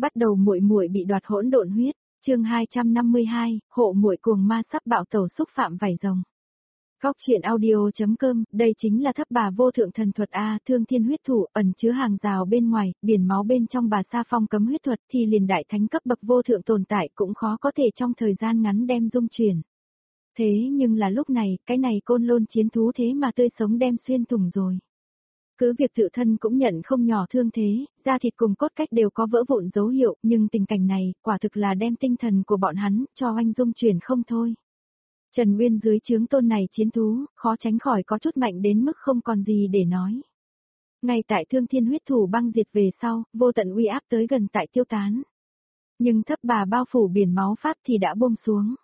Bắt đầu muội muội bị đoạt hỗn độn huyết, chương 252, hộ muội cuồng ma sắp bạo tẩu xúc phạm vảy rồng. Góc truyện audio.com, đây chính là thấp bà vô thượng thần thuật A, thương thiên huyết thủ, ẩn chứa hàng rào bên ngoài, biển máu bên trong bà sa phong cấm huyết thuật thì liền đại thánh cấp bậc vô thượng tồn tại cũng khó có thể trong thời gian ngắn đem dung chuyển. Thế nhưng là lúc này, cái này côn lôn chiến thú thế mà tươi sống đem xuyên thủng rồi. Cứ việc tự thân cũng nhận không nhỏ thương thế, da thịt cùng cốt cách đều có vỡ vụn dấu hiệu, nhưng tình cảnh này, quả thực là đem tinh thần của bọn hắn, cho oanh dung chuyển không thôi. Trần Uyên dưới trướng tôn này chiến thú, khó tránh khỏi có chút mạnh đến mức không còn gì để nói. Ngay tại thương thiên huyết thủ băng diệt về sau, vô tận uy áp tới gần tại tiêu tán. Nhưng thấp bà bao phủ biển máu pháp thì đã buông xuống.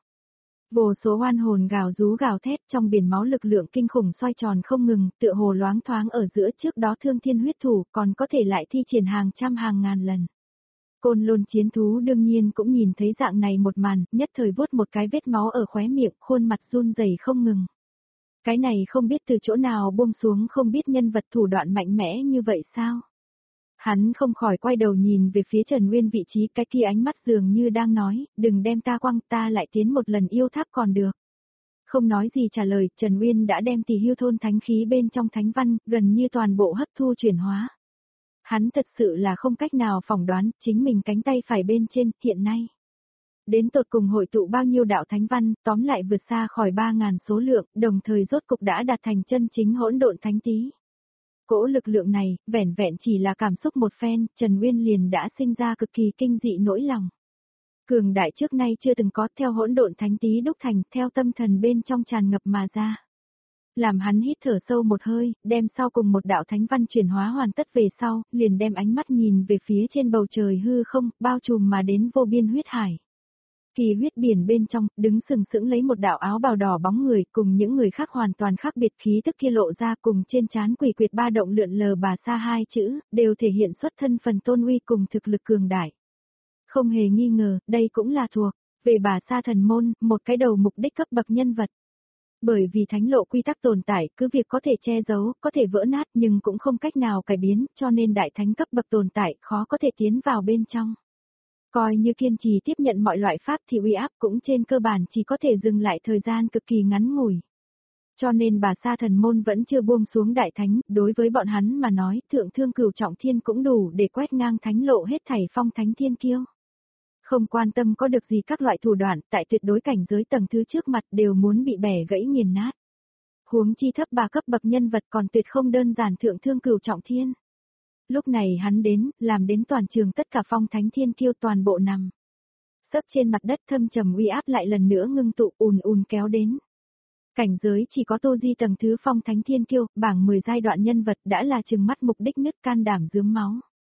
Vô số oan hồn gào rú gào thét trong biển máu lực lượng kinh khủng xoay tròn không ngừng, tựa hồ loáng thoáng ở giữa trước đó thương thiên huyết thủ còn có thể lại thi triển hàng trăm hàng ngàn lần. Côn lôn chiến thú đương nhiên cũng nhìn thấy dạng này một màn, nhất thời vuốt một cái vết máu ở khóe miệng, khuôn mặt run rẩy không ngừng. Cái này không biết từ chỗ nào buông xuống, không biết nhân vật thủ đoạn mạnh mẽ như vậy sao? Hắn không khỏi quay đầu nhìn về phía Trần Uyên vị trí, cái kia ánh mắt dường như đang nói, đừng đem ta quăng, ta lại tiến một lần yêu tháp còn được. Không nói gì trả lời, Trần Uyên đã đem Tỳ Hưu thôn thánh khí bên trong thánh văn, gần như toàn bộ hấp thu chuyển hóa. Hắn thật sự là không cách nào phỏng đoán, chính mình cánh tay phải bên trên, hiện nay. Đến tột cùng hội tụ bao nhiêu đạo thánh văn, tóm lại vượt xa khỏi 3.000 số lượng, đồng thời rốt cục đã đạt thành chân chính hỗn độn thánh tí. Cỗ lực lượng này, vẻn vẹn chỉ là cảm xúc một phen, Trần Uyên liền đã sinh ra cực kỳ kinh dị nỗi lòng. Cường đại trước nay chưa từng có, theo hỗn độn thánh tí đúc thành, theo tâm thần bên trong tràn ngập mà ra. Làm hắn hít thở sâu một hơi, đem sau cùng một đạo thánh văn chuyển hóa hoàn tất về sau, liền đem ánh mắt nhìn về phía trên bầu trời hư không, bao trùm mà đến vô biên huyết hải. Kỳ huyết biển bên trong, đứng sừng sững lấy một đạo áo bào đỏ bóng người, cùng những người khác hoàn toàn khác biệt, khí tức kia lộ ra, cùng trên trán quỷ quyệt ba động lượn lờ bà sa hai chữ, đều thể hiện xuất thân phần tôn uy cùng thực lực cường đại. Không hề nghi ngờ, đây cũng là thuộc về bà sa thần môn, một cái đầu mục đích cấp bậc nhân vật. Bởi vì thánh lộ quy tắc tồn tại, cứ việc có thể che giấu, có thể vỡ nát nhưng cũng không cách nào cải biến, cho nên đại thánh cấp bậc tồn tại khó có thể tiến vào bên trong. Coi như kiên trì tiếp nhận mọi loại pháp thì uy áp cũng trên cơ bản chỉ có thể dừng lại thời gian cực kỳ ngắn ngủi. Cho nên bà sa thần môn vẫn chưa buông xuống đại thánh, đối với bọn hắn mà nói, thượng thương cửu trọng thiên cũng đủ để quét ngang thánh lộ hết thảy phong thánh thiên kiêu. Không quan tâm có được gì các loại thủ đoạn, tại tuyệt đối cảnh giới tầng thứ trước mặt đều muốn bị bẻ gãy nghiền nát. Huống chi thấp bà cấp bậc nhân vật còn tuyệt không đơn giản thượng thương cửu trọng thiên. Lúc này hắn đến, làm đến toàn trường tất cả phong thánh thiên kiêu toàn bộ nằm sấp trên mặt đất, thâm trầm uy áp lại lần nữa ngưng tụ ùn ùn kéo đến. Cảnh giới chỉ có Tô Di tầng thứ phong thánh thiên kiêu, bảng 10 giai đoạn nhân vật đã là trừng mắt mục đích nứt can đảm rướm máu.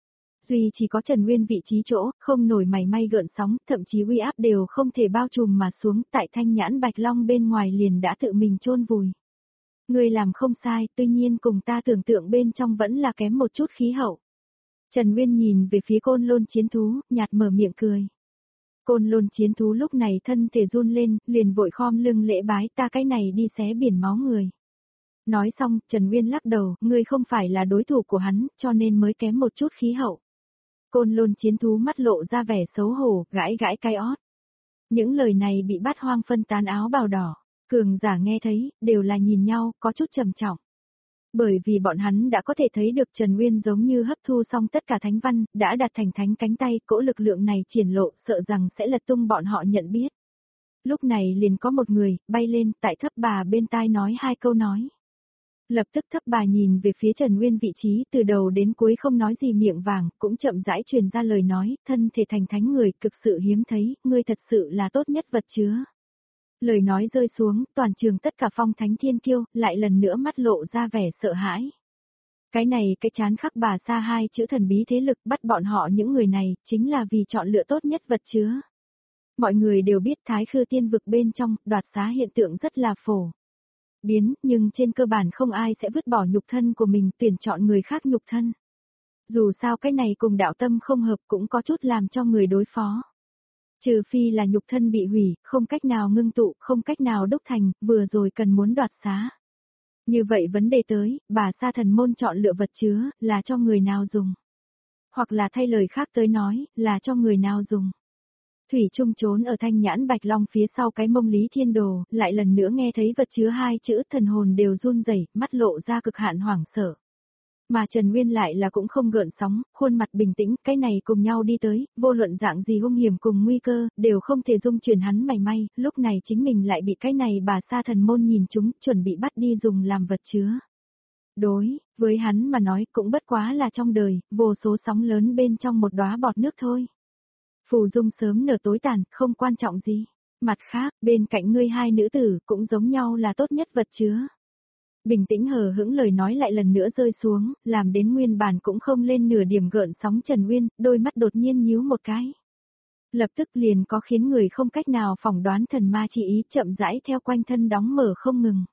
Duy chỉ có Trần Uyên vị trí chỗ, không nổi mảy may gợn sóng, thậm chí uy áp đều không thể bao trùm mà xuống, tại thanh nhãn bạch long bên ngoài liền đã tự mình chôn vùi. Người làm không sai, tuy nhiên cùng ta tưởng tượng bên trong vẫn là kém một chút khí hậu. Trần Uyên nhìn về phía côn lôn chiến thú, nhạt mở miệng cười. Côn lôn chiến thú lúc này thân thể run lên, liền vội khom lưng lễ bái, ta cái này đi xé biển máu người. Nói xong, Trần Uyên lắc đầu, ngươi không phải là đối thủ của hắn, cho nên mới kém một chút khí hậu. Côn lôn chiến thú mắt lộ ra vẻ xấu hổ, gãi gãi cái ót. Những lời này bị bát hoang phân tán áo bào đỏ, cường giả nghe thấy, đều là nhìn nhau, có chút trầm trọng. Bởi vì bọn hắn đã có thể thấy được Trần Uyên giống như hấp thu xong tất cả thánh văn, đã đạt thành thánh cánh tay, cỗ lực lượng này triển lộ, sợ rằng sẽ lật tung bọn họ nhận biết. Lúc này liền có một người, bay lên, tại thấp bà bên tai nói hai câu nói. Lập tức thấp bà nhìn về phía Trần Uyên vị trí, từ đầu đến cuối không nói gì, miệng vàng, cũng chậm rãi truyền ra lời nói, thân thể thành thánh người, cực sự hiếm thấy, ngươi thật sự là tốt nhất vật chứa. Lời nói rơi xuống, toàn trường tất cả phong thánh thiên kiêu, lại lần nữa mắt lộ ra vẻ sợ hãi. Cái này cái chán khắc bà sa hai chữ thần bí thế lực bắt bọn họ những người này, chính là vì chọn lựa tốt nhất vật chứa. Mọi người đều biết Thái Khư tiên vực bên trong, đoạt xá hiện tượng rất là phổ biến, nhưng trên cơ bản không ai sẽ vứt bỏ nhục thân của mình tuyển chọn người khác nhục thân. Dù sao cái này cùng đạo tâm không hợp cũng có chút làm cho người đối phó. Trừ phi là nhục thân bị hủy, không cách nào ngưng tụ, không cách nào đúc thành, vừa rồi cần muốn đoạt xá. Như vậy vấn đề tới, bà sa thần môn chọn lựa vật chứa, là cho người nào dùng. hoặc là thay lời khác tới nói, là cho người nào dùng. Thủy Trung trốn ở Thanh Nhãn Bạch Long phía sau cái mông Lý Thiên Đồ, lại lần nữa nghe thấy vật chứa hai chữ thần hồn đều run rẩy, mắt lộ ra cực hạn hoảng sợ. Mà Trần Nguyên lại là cũng không gợn sóng, khuôn mặt bình tĩnh, cái này cùng nhau đi tới, vô luận dạng gì hung hiểm cùng nguy cơ, đều không thể dung chuyển hắn mảy may, lúc này chính mình lại bị cái này bà sa thần môn nhìn chúng, chuẩn bị bắt đi dùng làm vật chứa. Đối, với hắn mà nói cũng bất quá là trong đời, vô số sóng lớn bên trong một đóa bọt nước thôi. Phù dung sớm nở tối tàn, không quan trọng gì. Mặt khác, bên cạnh ngươi hai nữ tử, cũng giống nhau là tốt nhất vật chứa. Bình tĩnh hờ hững lời nói lại lần nữa rơi xuống, làm đến nguyên bản cũng không lên nửa điểm gợn sóng Trần Nguyên, đôi mắt đột nhiên nhíu một cái. Lập tức liền có khiến người không cách nào phỏng đoán thần ma chỉ ý chậm rãi theo quanh thân đóng mở không ngừng.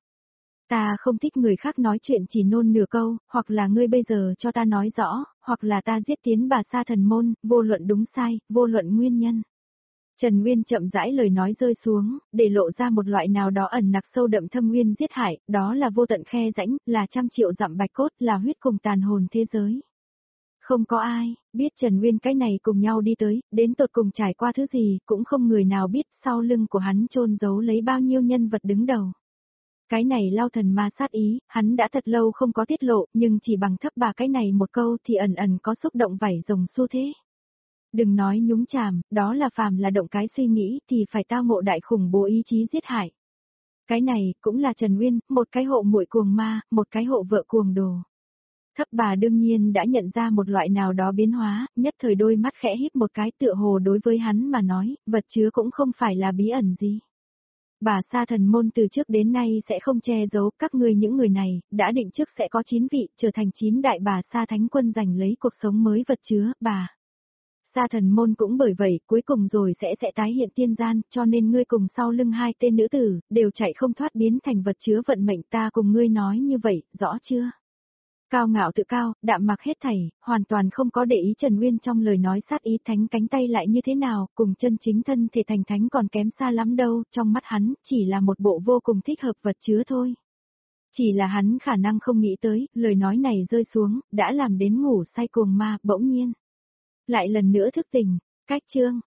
Ta không thích người khác nói chuyện chỉ nôn nửa câu, hoặc là ngươi bây giờ cho ta nói rõ, hoặc là ta giết tiến bà sa thần môn, vô luận đúng sai, vô luận nguyên nhân. Trần Nguyên chậm rãi lời nói rơi xuống, để lộ ra một loại nào đó ẩn nặc sâu đậm thâm nguyên giết hại, đó là vô tận khe rãnh, là trăm triệu dặm bạch cốt, là huyết cùng tàn hồn thế giới. Không có ai biết Trần Nguyên cái này cùng nhau đi tới, đến tột cùng trải qua thứ gì, cũng không người nào biết sau lưng của hắn chôn giấu lấy bao nhiêu nhân vật đứng đầu. Cái này lao thần ma sát ý, hắn đã thật lâu không có tiết lộ, nhưng chỉ bằng thấp bà cái này một câu thì ẩn ẩn có xúc động vảy rồng xu thế. Đừng nói nhúng chàm, đó là phàm là động cái suy nghĩ thì phải tao ngộ đại khủng bố ý chí giết hại. Cái này cũng là Trần Nguyên, một cái hộ muội cuồng ma, một cái hộ vợ cuồng đồ. Thấp bà đương nhiên đã nhận ra một loại nào đó biến hóa, nhất thời đôi mắt khẽ híp một cái tựa hồ đối với hắn mà nói, vật chứa cũng không phải là bí ẩn gì. Bà sa thần môn từ trước đến nay sẽ không che giấu các ngươi những người này, đã định trước sẽ có 9 vị, trở thành 9 đại bà sa thánh quân giành lấy cuộc sống mới vật chứa, bà. Sa thần môn cũng bởi vậy, cuối cùng rồi sẽ tái hiện tiên gian, cho nên ngươi cùng sau lưng hai tên nữ tử, đều chạy không thoát biến thành vật chứa vận mệnh ta cùng ngươi nói như vậy, rõ chưa? Cao ngạo tự cao, đạm mặc hết thảy, hoàn toàn không có để ý Trần Nguyên trong lời nói sát ý thánh cánh tay lại như thế nào, cùng chân chính thân thể thành thánh còn kém xa lắm đâu, trong mắt hắn, chỉ là một bộ vô cùng thích hợp vật chứa thôi. Chỉ là hắn khả năng không nghĩ tới, lời nói này rơi xuống, đã làm đến ngủ say cuồng ma, bỗng nhiên. Lại lần nữa thức tỉnh, cách chương,